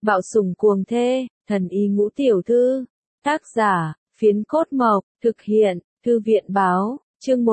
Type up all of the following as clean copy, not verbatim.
Bạo sủng cuồng thê, thần y ngũ tiểu thư. Tác giả, Phiến Cốt Mộc, thực hiện, Thư viện báo, chương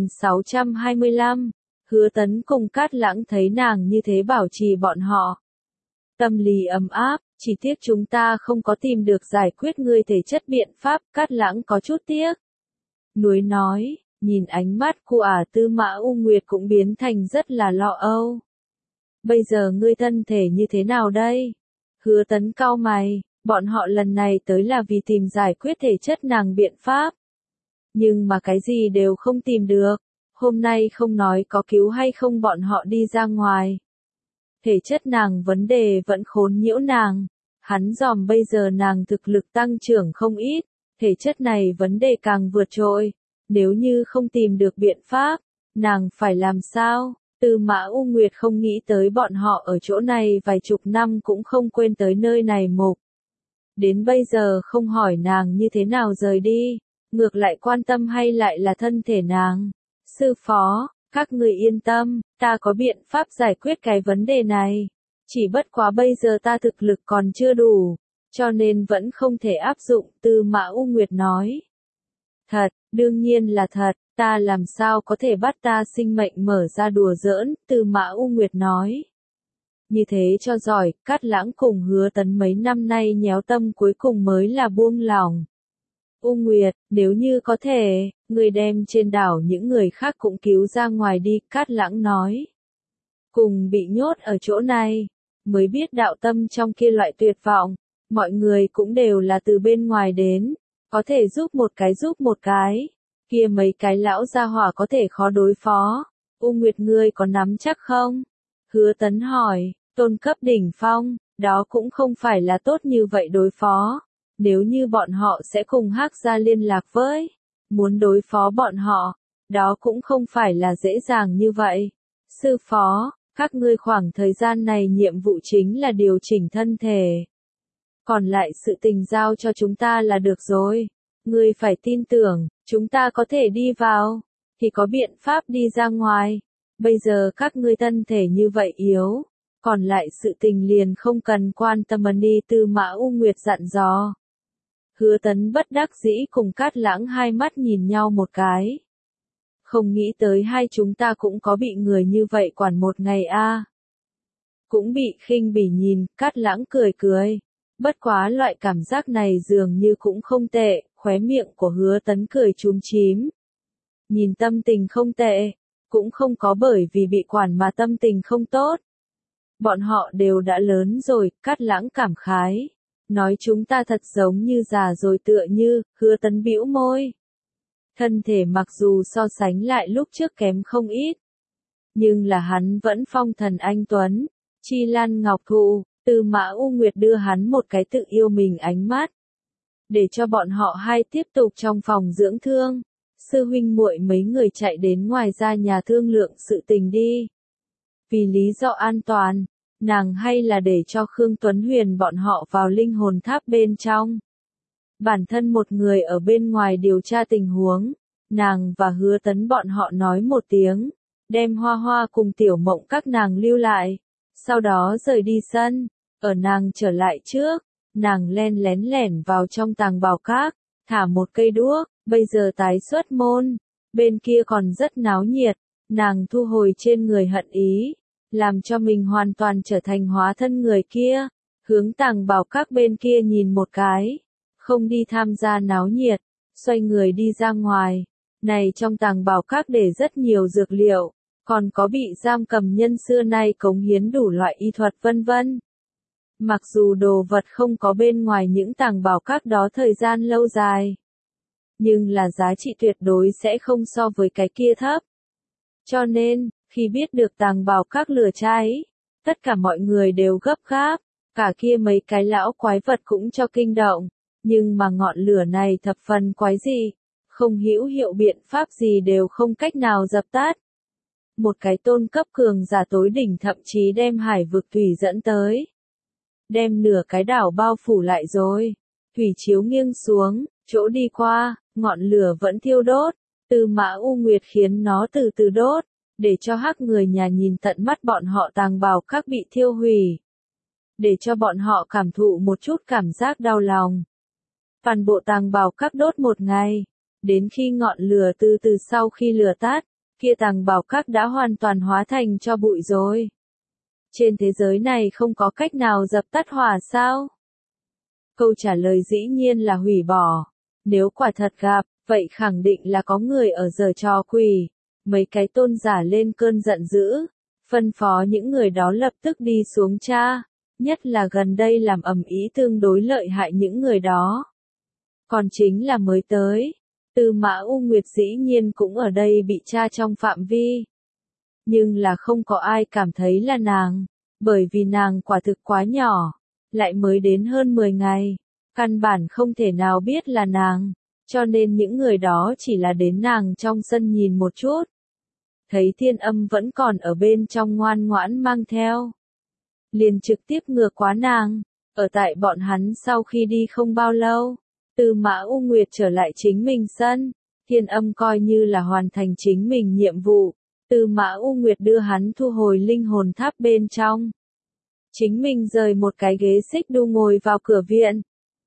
1625. Hứa Tấn cùng Cát Lãng thấy nàng như thế bảo trì bọn họ tâm lý ấm áp, chỉ tiếc chúng ta không có tìm được giải quyết ngươi thể chất biện pháp. Cát Lãng có chút tiếc nuối nói, nhìn ánh mắt của Tư Mã U Nguyệt cũng biến thành rất là lo âu. Bây giờ ngươi thân thể như thế nào đây? Hứa Tấn cau mày, bọn họ lần này tới là vì tìm giải quyết thể chất nàng biện pháp. Nhưng mà cái gì đều không tìm được, hôm nay không nói có cứu hay không bọn họ đi ra ngoài. Thể chất nàng vấn đề vẫn khốn nhiễu nàng, hắn dòm bây giờ nàng thực lực tăng trưởng không ít, thể chất này vấn đề càng vượt trội, nếu như không tìm được biện pháp, nàng phải làm sao? Tư Mã U Nguyệt không nghĩ tới bọn họ ở chỗ này vài chục năm cũng không quên tới nơi này mục. Đến bây giờ không hỏi nàng như thế nào rời đi, ngược lại quan tâm hay lại là thân thể nàng. Sư phó, các người yên tâm, ta có biện pháp giải quyết cái vấn đề này. Chỉ bất quá bây giờ ta thực lực còn chưa đủ, cho nên vẫn không thể áp dụng. Tư Mã U Nguyệt nói. Thật, đương nhiên là thật, ta làm sao có thể bắt ta sinh mệnh mở ra đùa giỡn. Tư Mã U Nguyệt nói. Như thế cho giỏi, Cát Lãng cùng Hứa Tấn mấy năm nay nhéo tâm cuối cùng mới là buông lòng. U Nguyệt, nếu như có thể, người đem trên đảo những người khác cũng cứu ra ngoài đi. Cát Lãng nói. Cùng bị nhốt ở chỗ này, mới biết đạo tâm trong kia loại tuyệt vọng, mọi người cũng đều là từ bên ngoài đến, có thể giúp một cái, kia mấy cái lão gia hỏa có thể khó đối phó. U Nguyệt ngươi có nắm chắc không? Hứa Tấn hỏi, tôn cấp đỉnh phong, đó cũng không phải là tốt như vậy đối phó, nếu như bọn họ sẽ cùng Hắc gia liên lạc với, muốn đối phó bọn họ, đó cũng không phải là dễ dàng như vậy. Sư phó, các ngươi khoảng thời gian này nhiệm vụ chính là điều chỉnh thân thể. Còn lại sự tình giao cho chúng ta là được rồi. Ngươi phải tin tưởng, chúng ta có thể đi vào, thì có biện pháp đi ra ngoài. Bây giờ các ngươi thân thể như vậy yếu, còn lại sự tình liền không cần quan tâm. Đi. Tư Mã U Nguyệt dặn dò. Hứa Tấn bất đắc dĩ cùng Cát Lãng hai mắt nhìn nhau một cái. Không nghĩ tới hai chúng ta cũng có bị người như vậy quản một ngày a. Cũng bị khinh bỉ nhìn. Cát Lãng cười cười. Bất quá loại cảm giác này dường như cũng không tệ, khóe miệng của Hứa Tấn cười chúm chím. Nhìn tâm tình không tệ, cũng không có bởi vì bị quản mà tâm tình không tốt. Bọn họ đều đã lớn rồi. Cát Lãng cảm khái. Nói chúng ta thật giống như già rồi tựa như. Hứa Tấn bĩu môi. Thân thể mặc dù so sánh lại lúc trước kém không ít, nhưng là hắn vẫn phong thần anh tuấn. Chi Lan Ngọc Thụ. Tư Mã U Nguyệt đưa hắn một cái tự yêu mình ánh mắt, để cho bọn họ hai tiếp tục trong phòng dưỡng thương. Sư huynh muội mấy người chạy đến ngoài ra nhà thương lượng sự tình đi. Vì lý do an toàn, nàng hay là để cho Khương Tuấn Huyền bọn họ vào linh hồn tháp bên trong. Bản thân một người ở bên ngoài điều tra tình huống, nàng và Hứa Tấn bọn họ nói một tiếng, đem Hoa Hoa cùng Tiểu Mộng các nàng lưu lại, sau đó rời đi sân. Ở nàng trở lại trước, nàng len lén lẻn vào trong tàng bảo các, thả một cây đuốc. Bây giờ tái xuất môn, bên kia còn rất náo nhiệt, nàng thu hồi trên người hận ý, làm cho mình hoàn toàn trở thành hóa thân người kia, hướng tàng bảo các bên kia nhìn một cái, không đi tham gia náo nhiệt, xoay người đi ra ngoài. Này trong tàng bảo các để rất nhiều dược liệu, còn có bị giam cầm nhân xưa nay cống hiến đủ loại y thuật vân vân. Mặc dù đồ vật không có bên ngoài những tàng bảo các đó thời gian lâu dài, nhưng là giá trị tuyệt đối sẽ không so với cái kia thấp. Cho nên, khi biết được tàng bảo các lửa cháy, tất cả mọi người đều gấp gáp, cả kia mấy cái lão quái vật cũng cho kinh động, nhưng mà ngọn lửa này thập phần quái dị, không hữu hiệu biện pháp gì đều không cách nào dập tắt. Một cái tôn cấp cường giả tối đỉnh thậm chí đem hải vực thủy dẫn tới, đem nửa cái đảo bao phủ lại rồi. Thủy chiếu nghiêng xuống, chỗ đi qua, ngọn lửa vẫn thiêu đốt. Tư Mã U Nguyệt khiến nó từ từ đốt, để cho Hắc người nhà nhìn tận mắt bọn họ tàng bảo các bị thiêu hủy. để cho bọn họ cảm thụ một chút cảm giác đau lòng. Toàn bộ tàng bào các đốt một ngày, đến khi ngọn lửa từ từ sau khi lửa tắt, kia tàng bào các đã hoàn toàn hóa thành tro bụi rồi. Trên thế giới này không có cách nào dập tắt hỏa sao? Câu trả lời dĩ nhiên là hủy bỏ. Nếu quả thật gặp, vậy khẳng định là có người ở giở trò quỷ. Mấy cái tôn giả lên cơn giận dữ, phân phó những người đó lập tức đi xuống tra, nhất là gần đây làm ầm ĩ tương đối lợi hại những người đó. Còn chính là mới tới, Tư Mã U Nguyệt dĩ nhiên cũng ở đây bị tra trong phạm vi. Nhưng là không có ai cảm thấy là nàng, bởi vì nàng quả thực quá nhỏ, lại mới đến hơn 10 ngày, căn bản không thể nào biết là nàng, cho nên những người đó chỉ là đến nàng trong sân nhìn một chút. Thấy Thiên Âm vẫn còn ở bên trong ngoan ngoãn mang theo, liền trực tiếp ngược quá nàng, ở tại bọn hắn sau khi đi không bao lâu, Tư Mã U Nguyệt trở lại chính mình sân, Thiên Âm coi như là hoàn thành chính mình nhiệm vụ, Tư Mã U Nguyệt đưa hắn thu hồi linh hồn tháp bên trong. Chính mình rời một cái ghế xích đu ngồi vào cửa viện.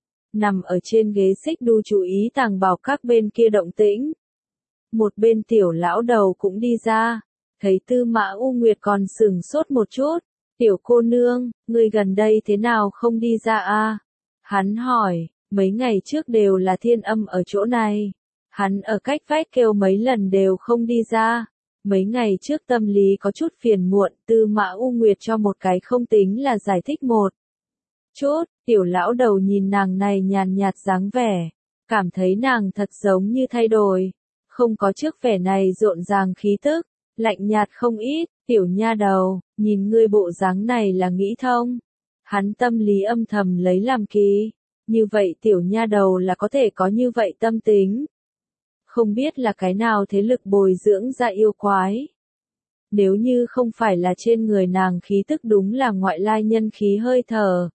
Nằm ở trên ghế xích đu chú ý tàng bào các bên kia động tĩnh. Một bên tiểu lão đầu cũng đi ra, thấy Tư Mã U Nguyệt còn sửng sốt một chút. Tiểu cô nương, ngươi gần đây thế nào không đi ra a? Hắn hỏi, mấy ngày trước đều là Thiên Âm ở chỗ này. Hắn ở cách vách kêu mấy lần đều không đi ra. Mấy ngày trước tâm lý có chút phiền muộn, Tư Mã U Nguyệt cho một cái không tính là giải thích một chút, tiểu lão đầu nhìn nàng này nhàn nhạt dáng vẻ, cảm thấy nàng thật giống như thay đổi, không có trước vẻ này rộn ràng khí tức, lạnh nhạt không ít, tiểu nha đầu, nhìn ngươi bộ dáng này là nghĩ thông. Hắn tâm lý âm thầm lấy làm kỳ, như vậy tiểu nha đầu là có thể có như vậy tâm tính. Không biết là cái nào thế lực bồi dưỡng ra yêu quái. Nếu như không phải là trên người nàng khí tức đúng là ngoại lai nhân khí hơi thở.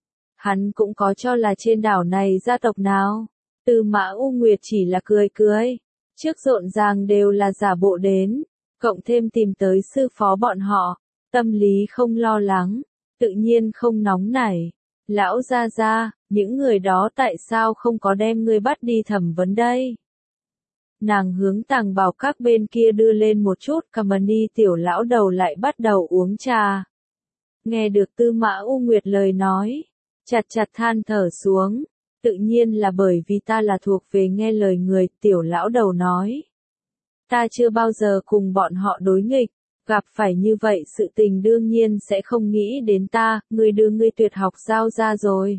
Hắn cũng có cho là trên đảo này gia tộc nào. Tư Mã U Nguyệt chỉ là cười cười. Trước rộn ràng đều là giả bộ đến. Cộng thêm tìm tới sư phó bọn họ. Tâm lý không lo lắng. Tự nhiên không nóng nảy. Lão gia gia, những người đó tại sao không có đem ngươi bắt đi thẩm vấn đây? Nàng hướng tàng bào các bên kia đưa lên một chút Kamani tiểu lão đầu lại bắt đầu uống trà. Nghe được Tư Mã U Nguyệt lời nói, chặt chặt than thở xuống, tự nhiên là bởi vì ta là thuộc về nghe lời người, tiểu lão đầu nói. Ta chưa bao giờ cùng bọn họ đối nghịch, gặp phải như vậy sự tình đương nhiên sẽ không nghĩ đến ta, ngươi đưa ngươi tuyệt học giao ra rồi.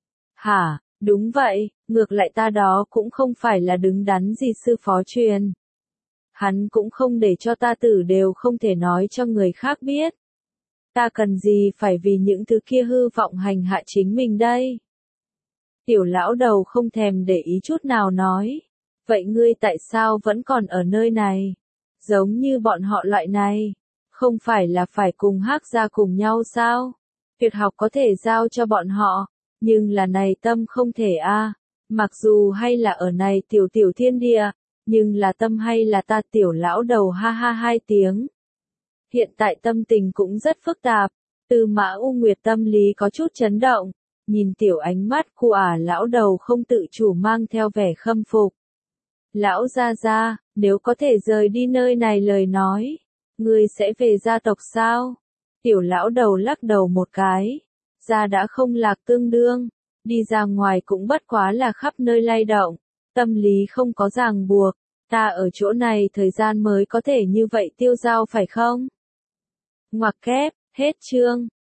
Hả? Đúng vậy, ngược lại ta đó cũng không phải là đứng đắn gì sư phó truyền. Hắn cũng không để cho ta tử đều không thể nói cho người khác biết. Ta cần gì phải vì những thứ kia hư vọng hành hạ chính mình đây? Tiểu lão đầu không thèm để ý chút nào nói. Vậy ngươi tại sao vẫn còn ở nơi này? Giống như bọn họ loại này. Không phải là phải cùng Hắc gia cùng nhau sao? Tuyệt học có thể giao cho bọn họ. Nhưng là này tâm không thể a. Mặc dù hay là ở này tiểu tiểu thiên địa, nhưng là tâm hay là ta tiểu lão đầu ha ha hai tiếng. Hiện tại tâm tình cũng rất phức tạp, Tư Mã U Nguyệt tâm lý có chút chấn động, nhìn tiểu ánh mắt của lão đầu không tự chủ mang theo vẻ khâm phục. Lão gia gia, nếu có thể rời đi nơi này lời nói, ngươi sẽ về gia tộc sao? Tiểu lão đầu lắc đầu một cái. Gia đã không lạc tương đương, đi ra ngoài cũng bất quá là khắp nơi lay động, tâm lý không có ràng buộc, ta ở chỗ này thời gian mới có thể như vậy tiêu dao phải không? Ngoặc kép, hết chương.